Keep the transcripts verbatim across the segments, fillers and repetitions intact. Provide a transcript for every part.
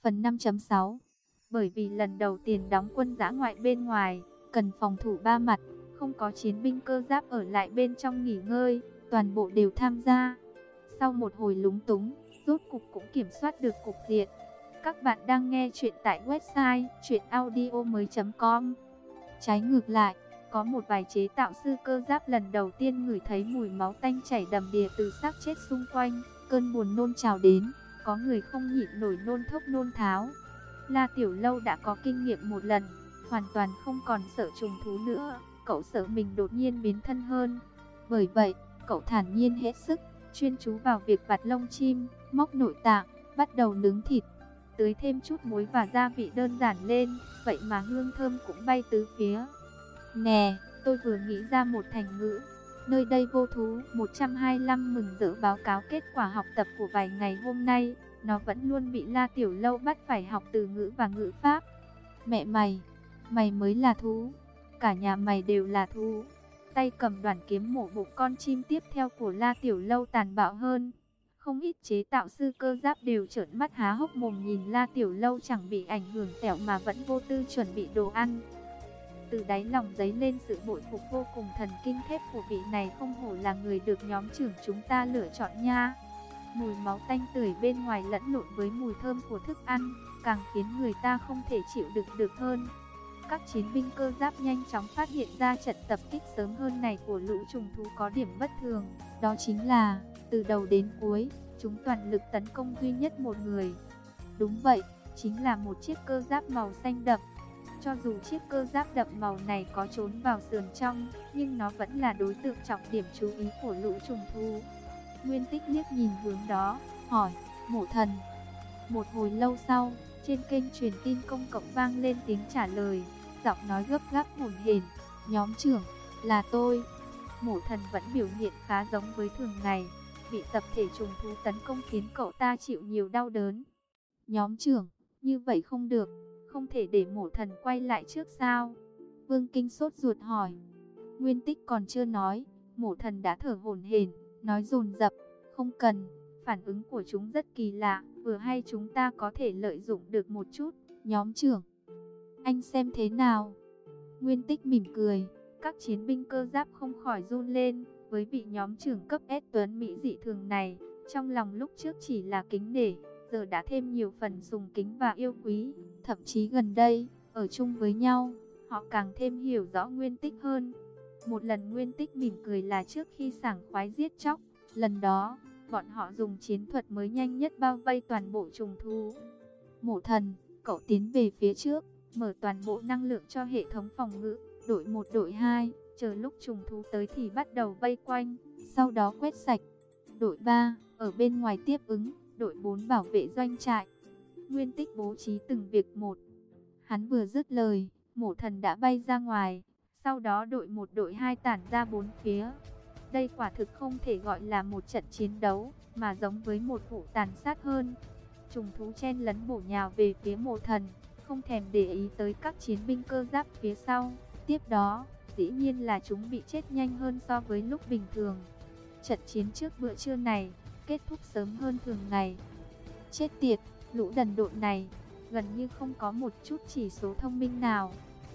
Phần năm chấm sáu. Bởi vì lần đầu tiên đóng quân dã ngoại bên ngoài, cần phòng thủ ba mặt, không có chiến binh cơ giáp ở lại bên trong nghỉ ngơi, toàn bộ đều tham gia. Sau một hồi lúng túng, rốt cục cũng kiểm soát được cục diện. Các bạn đang nghe chuyện tại website truyện audio mới chấm com. Trái ngược lại, có một vài chế tạo sư cơ giáp lần đầu tiên ngửi thấy mùi máu tanh chảy đầm đìa từ xác chết xung quanh, cơn buồn nôn trào đến, có người không nhịn nổi nôn thốc nôn tháo. La Tiểu Lâu đã có kinh nghiệm một lần, hoàn toàn không còn sợ trùng thú nữa, cậu sợ mình đột nhiên biến thân hơn. Bởi vậy, cậu thản nhiên hết sức, chuyên chú vào việc vặt lông chim, móc nội tạng, bắt đầu nướng thịt. Tưới thêm chút muối và gia vị đơn giản lên, vậy mà hương thơm cũng bay tứ phía. Nè, tôi vừa nghĩ ra một thành ngữ. Nơi đây vô thú. Một trăm hai mươi lăm mừng rỡ báo cáo kết quả học tập của vài ngày hôm nay. Nó vẫn luôn bị La Tiểu Lâu bắt phải học từ ngữ và ngữ pháp. Mẹ mày, mày mới là thú. Cả nhà mày đều là thú. Tay cầm đoàn kiếm mổ bụng con chim tiếp theo của La Tiểu Lâu tàn bạo hơn. Không ít chế tạo sư cơ giáp đều trợn mắt há hốc mồm nhìn La Tiểu Lâu chẳng bị ảnh hưởng tẹo mà vẫn vô tư chuẩn bị đồ ăn. Từ đáy lòng dấy lên sự bội phục vô cùng thần kinh thép của vị này, không hổ là người được nhóm trưởng chúng ta lựa chọn nha. Mùi máu tanh tưởi bên ngoài lẫn lộn với mùi thơm của thức ăn, càng khiến người ta không thể chịu đựng được hơn. Các chiến binh cơ giáp nhanh chóng phát hiện ra trận tập kích sớm hơn này của lũ trùng thú có điểm bất thường, đó chính là, từ đầu đến cuối, chúng toàn lực tấn công duy nhất một người. Đúng vậy, chính là một chiếc cơ giáp màu xanh đậm. Cho dù chiếc cơ giáp đậm màu này có trốn vào sườn trong, nhưng nó vẫn là đối tượng trọng điểm chú ý của lũ trùng thú. Nguyên Tích liếc nhìn hướng đó, hỏi, Mộ Thần. Một hồi lâu sau, trên kênh truyền tin công cộng vang lên tiếng trả lời, giọng nói gấp gáp hổn hển, nhóm trưởng, là tôi. Mộ Thần vẫn biểu hiện khá giống với thường ngày, bị tập thể trùng thú tấn công khiến cậu ta chịu nhiều đau đớn. Nhóm trưởng, như vậy không được. Không thể để Mộ Thần quay lại trước sao? Vương Kinh sốt ruột hỏi. Nguyên Tích còn chưa nói, Mộ Thần đã thở hổn hển, nói dồn dập, không cần, phản ứng của chúng rất kỳ lạ, vừa hay chúng ta có thể lợi dụng được một chút. Nhóm trưởng, anh xem thế nào? Nguyên Tích mỉm cười, các chiến binh cơ giáp không khỏi run lên, với vị nhóm trưởng cấp S tuấn Mỹ dị thường này, trong lòng lúc trước chỉ là kính nể, giờ đã thêm nhiều phần sùng kính và yêu quý. Thậm chí gần đây, ở chung với nhau, họ càng thêm hiểu rõ Nguyên Tích hơn. Một lần Nguyên Tích mỉm cười là trước khi sảng khoái giết chóc. Lần đó, bọn họ dùng chiến thuật mới nhanh nhất bao vây toàn bộ trùng thú. Mộ Thần, cậu tiến về phía trước, mở toàn bộ năng lượng cho hệ thống phòng ngự. Đội một đội hai, chờ lúc trùng thú tới thì bắt đầu vây quanh, sau đó quét sạch. Đội ba, ở bên ngoài tiếp ứng. Đội bốn bảo vệ doanh trại. Nguyên Tích bố trí từng việc một. Hắn vừa dứt lời, Mộ Thần đã bay ra ngoài. Sau đó đội một đội hai tản ra bốn phía. Đây quả thực không thể gọi là một trận chiến đấu, mà giống với một vụ tàn sát hơn. Trùng thú chen lấn bổ nhào về phía Mộ Thần, không thèm để ý tới các chiến binh cơ giáp phía sau. Tiếp đó, dĩ nhiên là chúng bị chết nhanh hơn so với lúc bình thường. Trận chiến trước bữa trưa này kết thúc sớm hơn thường ngày. Chết tiệt, lũ đần độn này, gần như không có một chút chỉ số thông minh nào.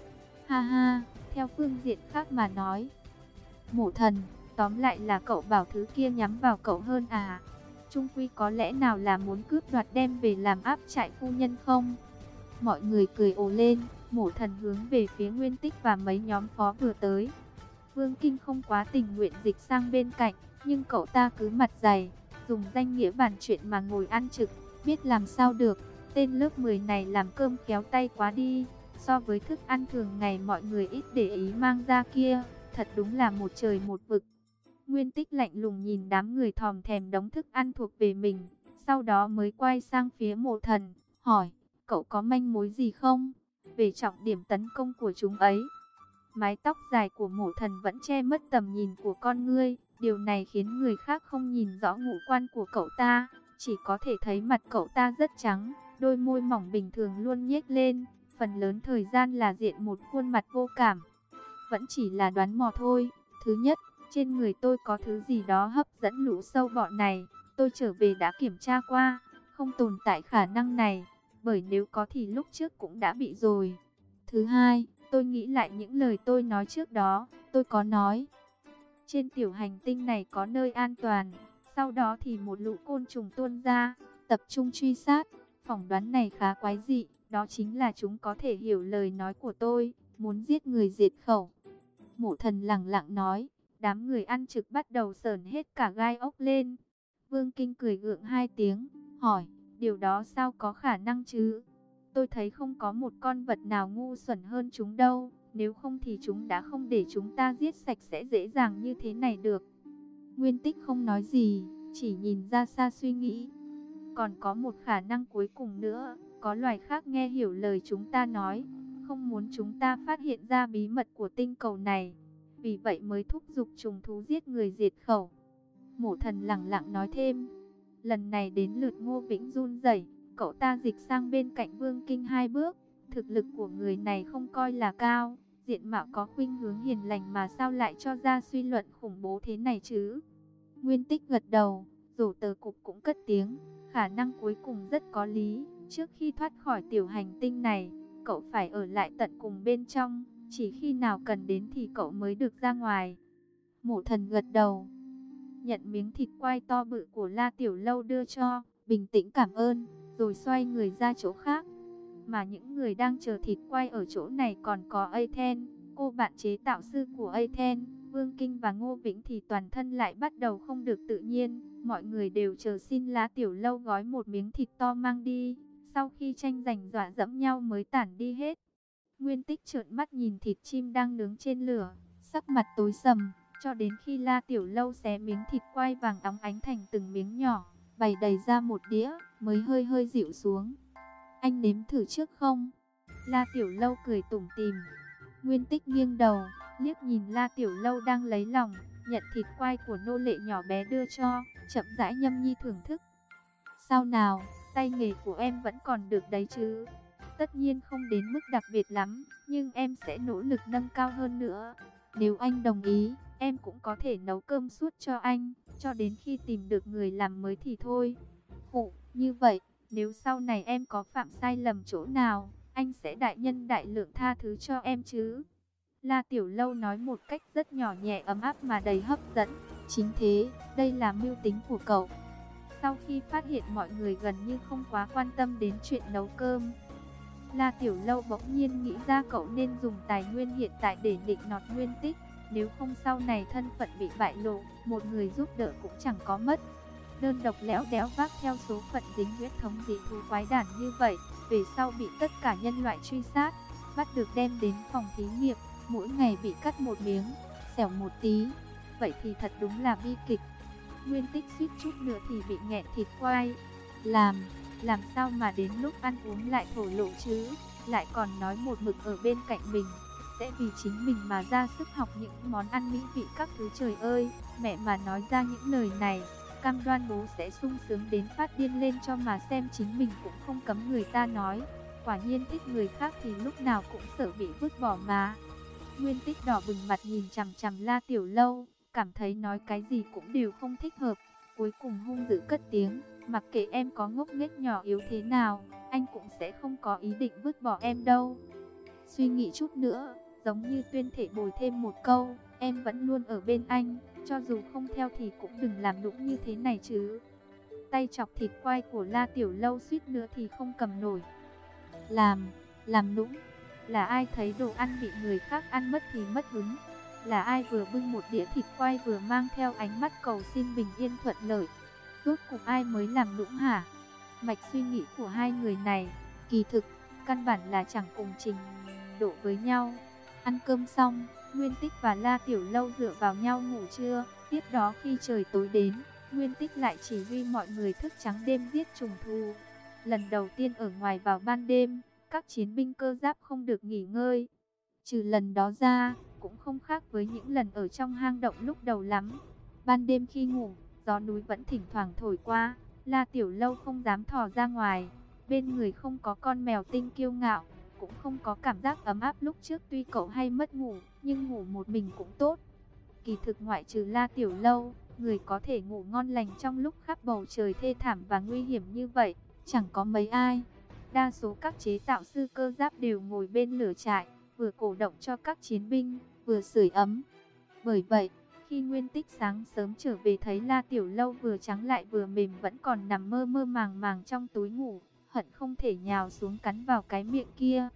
Ha ha, theo phương diện khác mà nói. Mộ Thần, tóm lại là cậu bảo thứ kia nhắm vào cậu hơn à? Trung quy có lẽ nào là muốn cướp đoạt đem về làm áp trại phu nhân không? Mọi người cười ồ lên, Mộ Thần hướng về phía Nguyên Tích và mấy nhóm phó vừa tới. Vương Kinh không quá tình nguyện dịch sang bên cạnh, nhưng cậu ta cứ mặt dày, dùng danh nghĩa bàn chuyện mà ngồi ăn trực, biết làm sao được. Tên lớp mười này làm cơm khéo tay quá đi, so với thức ăn thường ngày mọi người ít để ý mang ra kia, thật đúng là một trời một vực. Nguyên Tích lạnh lùng nhìn đám người thòm thèm đống thức ăn thuộc về mình, sau đó mới quay sang phía Mộ Thần, hỏi, cậu có manh mối gì không, về trọng điểm tấn công của chúng ấy? Mái tóc dài của Mộ Thần vẫn che mất tầm nhìn của con ngươi, điều này khiến người khác không nhìn rõ ngũ quan của cậu ta, chỉ có thể thấy mặt cậu ta rất trắng, đôi môi mỏng bình thường luôn nhếch lên, phần lớn thời gian là diện một khuôn mặt vô cảm. Vẫn chỉ là đoán mò thôi. Thứ nhất, trên người tôi có thứ gì đó hấp dẫn lũ sâu bọn này, tôi trở về đã kiểm tra qua, không tồn tại khả năng này. bởi nếu có thì lúc trước cũng đã bị rồi. Thứ hai, tôi nghĩ lại những lời tôi nói trước đó, tôi có nói. Trên tiểu hành tinh này có nơi an toàn, sau đó thì một lũ côn trùng tuôn ra, tập trung truy sát. Phỏng đoán này khá quái dị, đó chính là chúng có thể hiểu lời nói của tôi, muốn giết người diệt khẩu. Mộ Thần lẳng lặng nói, đám người ăn trực bắt đầu sởn hết cả gai ốc lên. Vương Kinh cười gượng hai tiếng, hỏi, điều đó sao có khả năng chứ? Tôi thấy không có một con vật nào ngu xuẩn hơn chúng đâu, nếu không thì chúng đã không để chúng ta giết sạch sẽ dễ dàng như thế này được. Nguyên Tích không nói gì, chỉ nhìn ra xa suy nghĩ. Còn có một khả năng cuối cùng nữa, có loài khác nghe hiểu lời chúng ta nói, không muốn chúng ta phát hiện ra bí mật của tinh cầu này, vì vậy mới thúc giục trùng thú giết người diệt khẩu. Mộ Thần lẳng lặng nói thêm, lần này đến lượt Ngô Vĩnh run rẩy, cậu ta dịch sang bên cạnh Vương Kinh hai bước, thực lực của người này không coi là cao, diện mạo có khuynh hướng hiền lành mà sao lại cho ra suy luận khủng bố thế này chứ? Nguyên Tích gật đầu, Rổ Tờ Cục cũng cất tiếng, khả năng cuối cùng rất có lý, trước khi thoát khỏi tiểu hành tinh này, cậu phải ở lại tận cùng bên trong, chỉ khi nào cần đến thì cậu mới được ra ngoài. Mộ Thần gật đầu, nhận miếng thịt quay to bự của La Tiểu Lâu đưa cho, bình tĩnh cảm ơn, rồi xoay người ra chỗ khác. Mà những người đang chờ thịt quay ở chỗ này còn có Aten, cô bạn chế tạo sư của Aten, Vương Kinh và Ngô Vĩnh thì toàn thân lại bắt đầu không được tự nhiên. Mọi người đều chờ xin La Tiểu Lâu gói một miếng thịt to mang đi, sau khi tranh giành dọa dẫm nhau mới tản đi hết. Nguyên Tích trợn mắt nhìn thịt chim đang nướng trên lửa, sắc mặt tối sầm, cho đến khi La Tiểu Lâu xé miếng thịt quay vàng óng ánh thành từng miếng nhỏ, bày đầy ra một đĩa, mới hơi hơi dịu xuống. Anh nếm thử trước không? La Tiểu Lâu cười tủm tỉm. Nguyên Tích nghiêng đầu, liếc nhìn La Tiểu Lâu đang lấy lòng, nhận thịt quay của nô lệ nhỏ bé đưa cho, chậm rãi nhâm nhi thưởng thức. Sao nào, tay nghề của em vẫn còn được đấy chứ? Tất nhiên không đến mức đặc biệt lắm, nhưng em sẽ nỗ lực nâng cao hơn nữa. Nếu anh đồng ý, em cũng có thể nấu cơm suốt cho anh, cho đến khi tìm được người làm mới thì thôi. Khụ, như vậy, nếu sau này em có phạm sai lầm chỗ nào, anh sẽ đại nhân đại lượng tha thứ cho em chứ. La Tiểu Lâu nói một cách rất nhỏ nhẹ ấm áp mà đầy hấp dẫn. Chính thế, đây là mưu tính của cậu. Sau khi phát hiện mọi người gần như không quá quan tâm đến chuyện nấu cơm, La Tiểu Lâu bỗng nhiên nghĩ ra cậu nên dùng tài nguyên hiện tại để định nọt Nguyên Tích. Nếu không sau này thân phận bị bại lộ, một người giúp đỡ cũng chẳng có mất. Đơn độc lẽo đẽo vác theo số phận dính huyết thống dị thú quái đản như vậy, về sau bị tất cả nhân loại truy sát, bắt được đem đến phòng thí nghiệm, mỗi ngày bị cắt một miếng, xẻo một tí. Vậy thì thật đúng là bi kịch. Nguyên Tích suýt chút nữa thì bị nghẹn thịt quay. Làm, làm sao mà đến lúc ăn uống lại thổ lộ chứ, lại còn nói một mực ở bên cạnh mình, sẽ vì chính mình mà ra sức học những món ăn mỹ vị các thứ. Trời ơi, mẹ mà nói ra những lời này, cam đoan bố sẽ sung sướng đến phát điên lên cho mà xem, chính mình cũng không cấm người ta nói. Quả nhiên thích người khác thì lúc nào cũng sợ bị vứt bỏ mà. Nguyên Tích đỏ bừng mặt nhìn chằm chằm La Tiểu Lâu, cảm thấy nói cái gì cũng đều không thích hợp. Cuối cùng hung dữ cất tiếng, mặc kệ em có ngốc nghếch nhỏ yếu thế nào, anh cũng sẽ không có ý định vứt bỏ em đâu. Suy nghĩ chút nữa, giống như tuyên thể bồi thêm một câu, em vẫn luôn ở bên anh, cho dù không theo thì cũng đừng làm nũng như thế này chứ. Tay chọc thịt quay của La Tiểu Lâu suýt nữa thì không cầm nổi. Làm, làm nũng, là ai thấy đồ ăn bị người khác ăn mất thì mất hứng? Là ai vừa bưng một đĩa thịt quay vừa mang theo ánh mắt cầu xin bình yên thuận lợi? Rốt cuộc ai mới làm nũng hả? Mạch suy nghĩ của hai người này, kỳ thực, căn bản là chẳng cùng trình độ với nhau. Ăn cơm xong, Nguyên Tích và La Tiểu Lâu dựa vào nhau ngủ trưa. Tiếp đó khi trời tối đến, Nguyên Tích lại chỉ huy mọi người thức trắng đêm giết trùng thú. Lần đầu tiên ở ngoài vào ban đêm, các chiến binh cơ giáp không được nghỉ ngơi. Trừ lần đó ra, cũng không khác với những lần ở trong hang động lúc đầu lắm. Ban đêm khi ngủ, gió núi vẫn thỉnh thoảng thổi qua, La Tiểu Lâu không dám thò ra ngoài. Bên người không có con mèo tinh kiêu ngạo, cũng không có cảm giác ấm áp lúc trước. Tuy cậu hay mất ngủ, nhưng ngủ một mình cũng tốt. Kỳ thực ngoại trừ La Tiểu Lâu, người có thể ngủ ngon lành trong lúc khắp bầu trời thê thảm và nguy hiểm như vậy, chẳng có mấy ai. Đa số các chế tạo sư cơ giáp đều ngồi bên lửa trại, vừa cổ động cho các chiến binh, vừa sưởi ấm. Bởi vậy, khi Nguyên Tích sáng sớm trở về thấy La Tiểu Lâu vừa trắng lại vừa mềm vẫn còn nằm mơ mơ màng màng trong túi ngủ, hận không thể nhào xuống cắn vào cái miệng kia.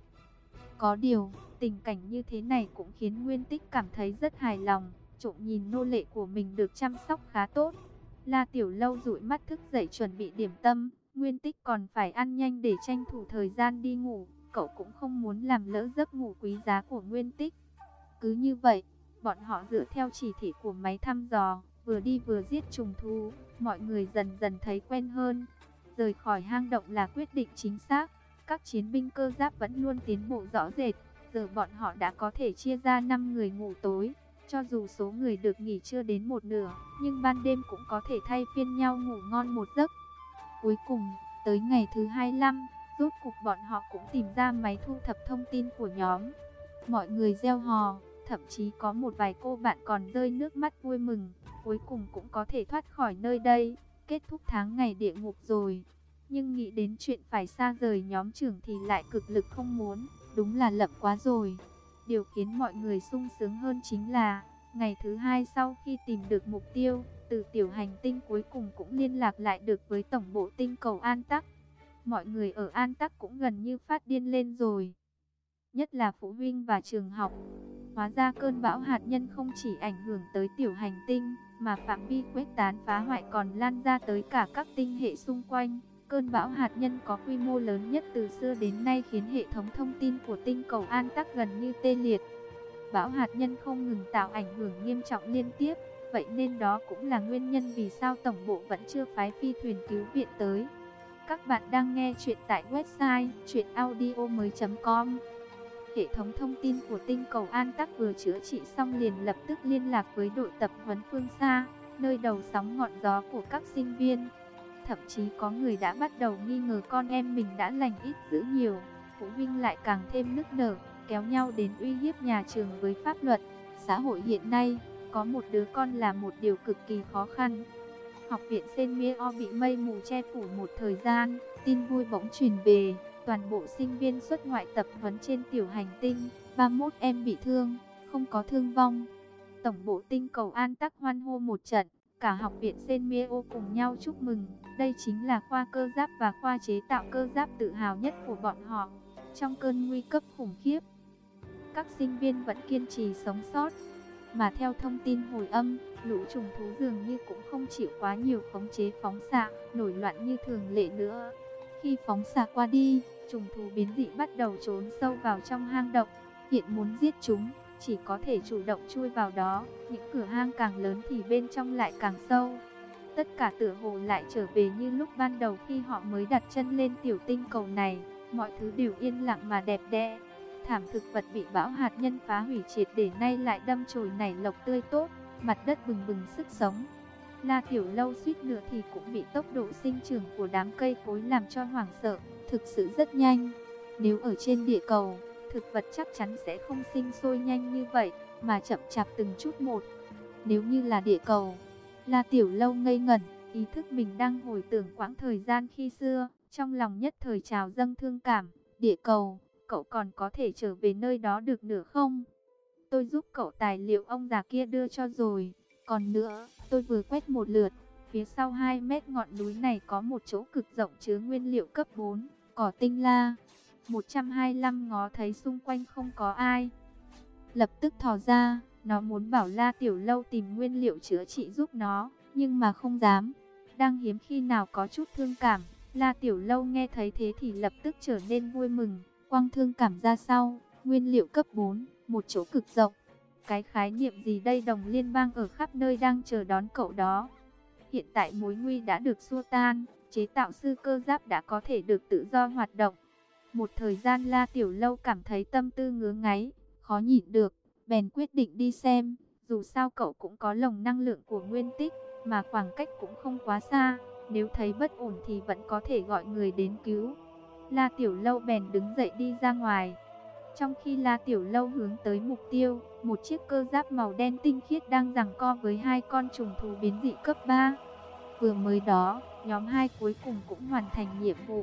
Có điều, tình cảnh như thế này cũng khiến Nguyên Tích cảm thấy rất hài lòng, trộm nhìn nô lệ của mình được chăm sóc khá tốt. La Tiểu Lâu dụi mắt thức dậy chuẩn bị điểm tâm, Nguyên Tích còn phải ăn nhanh để tranh thủ thời gian đi ngủ, cậu cũng không muốn làm lỡ giấc ngủ quý giá của Nguyên Tích. Cứ như vậy, bọn họ dựa theo chỉ thị của máy thăm dò, vừa đi vừa giết trùng thú, mọi người dần dần thấy quen hơn. Rời khỏi hang động là quyết định chính xác, các chiến binh cơ giáp vẫn luôn tiến bộ rõ rệt, giờ bọn họ đã có thể chia ra năm người ngủ tối. Cho dù số người được nghỉ chưa đến một nửa, nhưng ban đêm cũng có thể thay phiên nhau ngủ ngon một giấc. Cuối cùng, tới ngày thứ hai mươi lăm, rốt cục bọn họ cũng tìm ra máy thu thập thông tin của nhóm. Mọi người reo hò, thậm chí có một vài cô bạn còn rơi nước mắt vui mừng, cuối cùng cũng có thể thoát khỏi nơi đây, kết thúc tháng ngày địa ngục rồi. Nhưng nghĩ đến chuyện phải xa rời nhóm trưởng thì lại cực lực không muốn, đúng là lậm quá rồi. Điều khiến mọi người sung sướng hơn chính là, ngày thứ hai sau khi tìm được mục tiêu, từ tiểu hành tinh cuối cùng cũng liên lạc lại được với tổng bộ tinh cầu An Tắc. Mọi người ở An Tắc cũng gần như phát điên lên rồi. Nhất là phụ huynh và trường học. Hóa ra cơn bão hạt nhân không chỉ ảnh hưởng tới tiểu hành tinh, mà phạm vi khuếch tán phá hoại còn lan ra tới cả các tinh hệ xung quanh. Cơn bão hạt nhân có quy mô lớn nhất từ xưa đến nay khiến hệ thống thông tin của tinh cầu An Tắc gần như tê liệt. Bão hạt nhân không ngừng tạo ảnh hưởng nghiêm trọng liên tiếp, vậy nên đó cũng là nguyên nhân vì sao tổng bộ vẫn chưa phái phi thuyền cứu viện tới. Các bạn đang nghe chuyện tại website truyện audio mới chấm com. Hệ thống thông tin của tinh cầu An Tắc vừa chữa trị xong liền lập tức liên lạc với đội tập huấn phương xa, nơi đầu sóng ngọn gió của các sinh viên. Thậm chí có người đã bắt đầu nghi ngờ con em mình đã lành ít dữ nhiều, phụ huynh lại càng thêm nức nở, kéo nhau đến uy hiếp nhà trường với pháp luật. Xã hội hiện nay, có một đứa con là một điều cực kỳ khó khăn. Học viện Senmeo bị mây mù che phủ một thời gian, tin vui bỗng truyền về, toàn bộ sinh viên xuất ngoại tập huấn trên tiểu hành tinh, ba mươi mốt em bị thương, không có thương vong. Tổng bộ tinh cầu An Tắc hoan hô một trận, cả học viện Senmeo cùng nhau chúc mừng, đây chính là khoa cơ giáp và khoa chế tạo cơ giáp tự hào nhất của bọn họ. Trong cơn nguy cấp khủng khiếp, các sinh viên vẫn kiên trì sống sót. Mà theo thông tin hồi âm, lũ trùng thú dường như cũng không chịu quá nhiều khống chế phóng xạ, nổi loạn như thường lệ nữa. Khi phóng xạ qua đi, trùng thú biến dị bắt đầu trốn sâu vào trong hang động. Hiện muốn giết chúng, chỉ có thể chủ động chui vào đó, những cửa hang càng lớn thì bên trong lại càng sâu. Tất cả tựa hồ lại trở về như lúc ban đầu khi họ mới đặt chân lên tiểu tinh cầu này, mọi thứ đều yên lặng mà đẹp đẽ. Thảm thực vật bị bão hạt nhân phá hủy triệt để nay lại đâm chồi nảy lộc tươi tốt, mặt đất bừng bừng sức sống. La Tiểu Lâu suýt nữa thì cũng bị tốc độ sinh trưởng của đám cây cối làm cho hoảng sợ, thực sự rất nhanh. Nếu ở trên địa cầu, thực vật chắc chắn sẽ không sinh sôi nhanh như vậy, mà chậm chạp từng chút một. Nếu như là địa cầu, La Tiểu Lâu ngây ngẩn, ý thức mình đang hồi tưởng quãng thời gian khi xưa, trong lòng nhất thời trào dâng thương cảm. Địa cầu, cậu còn có thể trở về nơi đó được nữa không? Tôi giúp cậu tài liệu ông già kia đưa cho rồi. Còn nữa, tôi vừa quét một lượt, phía sau hai mét ngọn núi này có một chỗ cực rộng chứa nguyên liệu cấp bốn, cỏ tinh la. một trăm hai mươi lăm ngó thấy xung quanh không có ai. Lập tức thò ra, nó muốn bảo La Tiểu Lâu tìm nguyên liệu chữa trị giúp nó, nhưng mà không dám. Đang hiếm khi nào có chút thương cảm, La Tiểu Lâu nghe thấy thế thì lập tức trở nên vui mừng, quăng thương cảm ra sau. Nguyên liệu cấp bốn, một chỗ cực rộng. Cái khái niệm gì đây, đồng liên bang ở khắp nơi đang chờ đón cậu đó. Hiện tại mối nguy đã được xua tan, chế tạo sư cơ giáp đã có thể được tự do hoạt động. Một thời gian La Tiểu Lâu cảm thấy tâm tư ngứa ngáy, khó nhịn được, bèn quyết định đi xem. Dù sao cậu cũng có lồng năng lượng của Nguyên Tích, mà khoảng cách cũng không quá xa, nếu thấy bất ổn thì vẫn có thể gọi người đến cứu. La Tiểu Lâu bèn đứng dậy đi ra ngoài. Trong khi La Tiểu Lâu hướng tới mục tiêu, một chiếc cơ giáp màu đen tinh khiết đang giằng co với hai con trùng thú biến dị cấp ba. Vừa mới đó, nhóm hai cuối cùng cũng hoàn thành nhiệm vụ.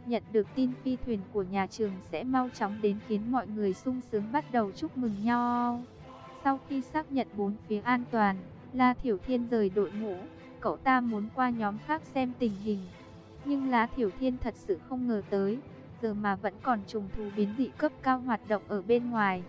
Nhận được tin phi thuyền của nhà trường sẽ mau chóng đến khiến mọi người sung sướng bắt đầu chúc mừng nhau. Sau khi xác nhận bốn phía an toàn, La Thiểu Thiên rời đội ngũ, cậu ta muốn qua nhóm khác xem tình hình. Nhưng La Thiểu Thiên thật sự không ngờ tới, giờ mà vẫn còn trùng thú biến dị cấp cao hoạt động ở bên ngoài.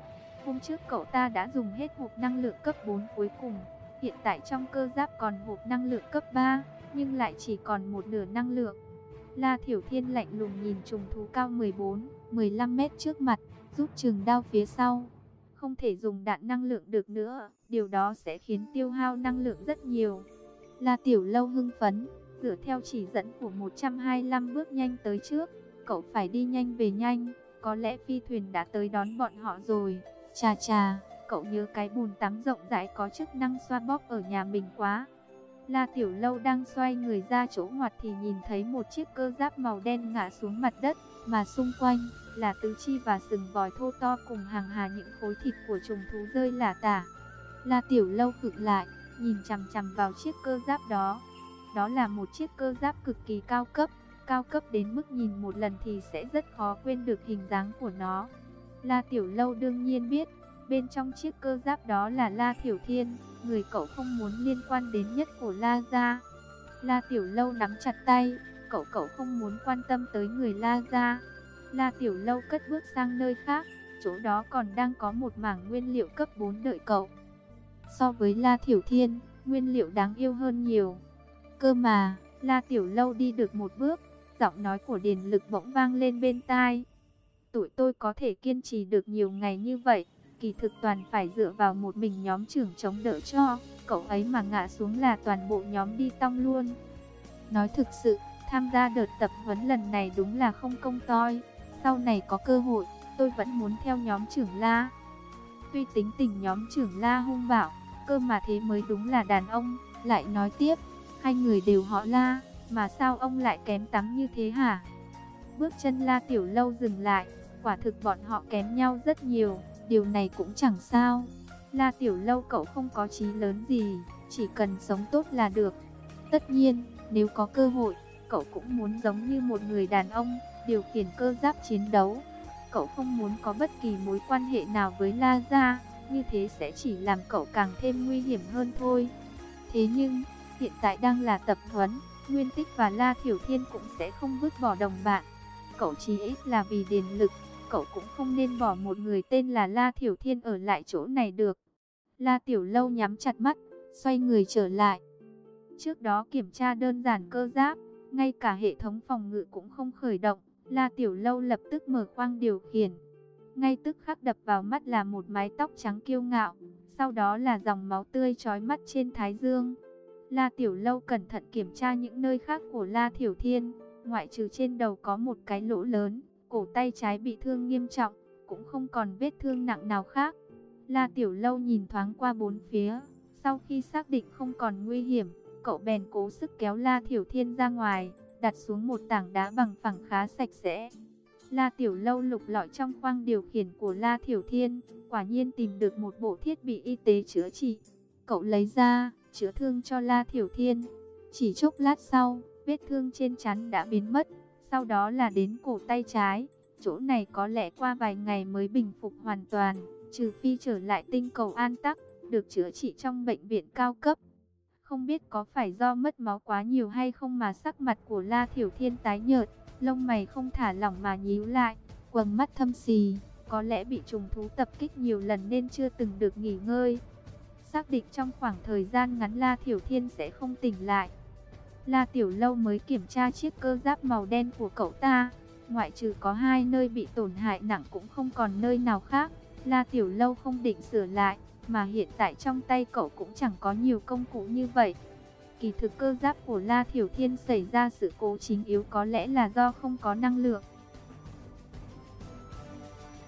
Hôm trước cậu ta đã dùng hết hộp năng lượng cấp bốn cuối cùng, hiện tại trong cơ giáp còn hộp năng lượng cấp ba, nhưng lại chỉ còn một nửa năng lượng. La Thiểu Thiên lạnh lùng nhìn trùng thú cao mười bốn, mười lăm mét trước mặt, rút trường đao phía sau. Không thể dùng đạn năng lượng được nữa, điều đó sẽ khiến tiêu hao năng lượng rất nhiều. La Tiểu Lâu hưng phấn, dựa theo chỉ dẫn của một trăm hai mươi lăm bước nhanh tới trước. Cậu phải đi nhanh về nhanh, có lẽ phi thuyền đã tới đón bọn họ rồi. Chà chà, cậu nhớ cái bồn tắm rộng rãi có chức năng xoa bóp ở nhà mình quá. La Tiểu Lâu đang xoay người ra chỗ ngoặt thì nhìn thấy một chiếc cơ giáp màu đen ngã xuống mặt đất, mà xung quanh là tứ chi và sừng vòi thô to cùng hàng hà những khối thịt của trùng thú rơi lả tả. La Tiểu Lâu khựng lại, nhìn chằm chằm vào chiếc cơ giáp đó. Đó là một chiếc cơ giáp cực kỳ cao cấp, cao cấp đến mức nhìn một lần thì sẽ rất khó quên được hình dáng của nó. La Tiểu Lâu đương nhiên biết, bên trong chiếc cơ giáp đó là La Thiểu Thiên, người cậu không muốn liên quan đến nhất của La gia. La Tiểu Lâu nắm chặt tay, cậu cậu không muốn quan tâm tới người La gia. La Tiểu Lâu cất bước sang nơi khác, chỗ đó còn đang có một mảng nguyên liệu cấp bốn đợi cậu. So với La Thiểu Thiên, nguyên liệu đáng yêu hơn nhiều. Cơ mà, La Tiểu Lâu đi được một bước, giọng nói của Điền Lực bỗng vang lên bên tai. Tụi tôi có thể kiên trì được nhiều ngày như vậy, kỳ thực toàn phải dựa vào một mình nhóm trưởng chống đỡ cho, cậu ấy mà ngã xuống là toàn bộ nhóm đi tong luôn. Nói thực sự, tham gia đợt tập huấn lần này đúng là không công toi, sau này có cơ hội, tôi vẫn muốn theo nhóm trưởng La. Tuy tính tình nhóm trưởng La hung bạo, cơ mà thế mới đúng là đàn ông. Lại nói tiếp, hai người đều họ La, mà sao ông lại kém tắng như thế hả? Bước chân La Tiểu Lâu dừng lại, quả thực bọn họ kém nhau rất nhiều, điều này cũng chẳng sao. La Tiểu Lâu cậu không có chí lớn gì, chỉ cần sống tốt là được. Tất nhiên, nếu có cơ hội, cậu cũng muốn giống như một người đàn ông, điều khiển cơ giáp chiến đấu. Cậu không muốn có bất kỳ mối quan hệ nào với La gia, như thế sẽ chỉ làm cậu càng thêm nguy hiểm hơn thôi. Thế nhưng, hiện tại đang là tập huấn, Nguyên Tích và La Thiểu Thiên cũng sẽ không vứt bỏ đồng bạn. Cậu chí ít là vì Điền Lực, cậu cũng không nên bỏ một người tên là La Thiểu Thiên ở lại chỗ này được. La Tiểu Lâu nhắm chặt mắt, xoay người trở lại. Trước đó kiểm tra đơn giản cơ giáp, ngay cả hệ thống phòng ngự cũng không khởi động. La Tiểu Lâu lập tức mở khoang điều khiển. Ngay tức khắc đập vào mắt là một mái tóc trắng kiêu ngạo, sau đó là dòng máu tươi chói mắt trên thái dương. La Tiểu Lâu cẩn thận kiểm tra những nơi khác của La Thiểu Thiên, ngoại trừ trên đầu có một cái lỗ lớn, cổ tay trái bị thương nghiêm trọng, cũng không còn vết thương nặng nào khác. La Tiểu Lâu nhìn thoáng qua bốn phía, sau khi xác định không còn nguy hiểm, cậu bèn cố sức kéo La Thiểu Thiên ra ngoài, đặt xuống một tảng đá bằng phẳng khá sạch sẽ. La Tiểu Lâu lục lọi trong khoang điều khiển của La Thiểu Thiên, quả nhiên tìm được một bộ thiết bị y tế chữa trị. Cậu lấy ra, chữa thương cho La Thiểu Thiên. Chỉ chốc lát sau, vết thương trên trán đã biến mất, sau đó là đến cổ tay trái. Chỗ này có lẽ qua vài ngày mới bình phục hoàn toàn, trừ phi trở lại tinh cầu An Tắc, được chữa trị trong bệnh viện cao cấp. Không biết có phải do mất máu quá nhiều hay không mà sắc mặt của La Thiểu Thiên tái nhợt, lông mày không thả lỏng mà nhíu lại, quầng mắt thâm xì, có lẽ bị trùng thú tập kích nhiều lần nên chưa từng được nghỉ ngơi. Xác định trong khoảng thời gian ngắn La Thiểu Thiên sẽ không tỉnh lại, La Tiểu Lâu mới kiểm tra chiếc cơ giáp màu đen của cậu ta. Ngoại trừ có hai nơi bị tổn hại nặng cũng không còn nơi nào khác. La Tiểu Lâu không định sửa lại, mà hiện tại trong tay cậu cũng chẳng có nhiều công cụ như vậy. Kỳ thực cơ giáp của La Thiểu Thiên xảy ra sự cố chính yếu có lẽ là do không có năng lượng.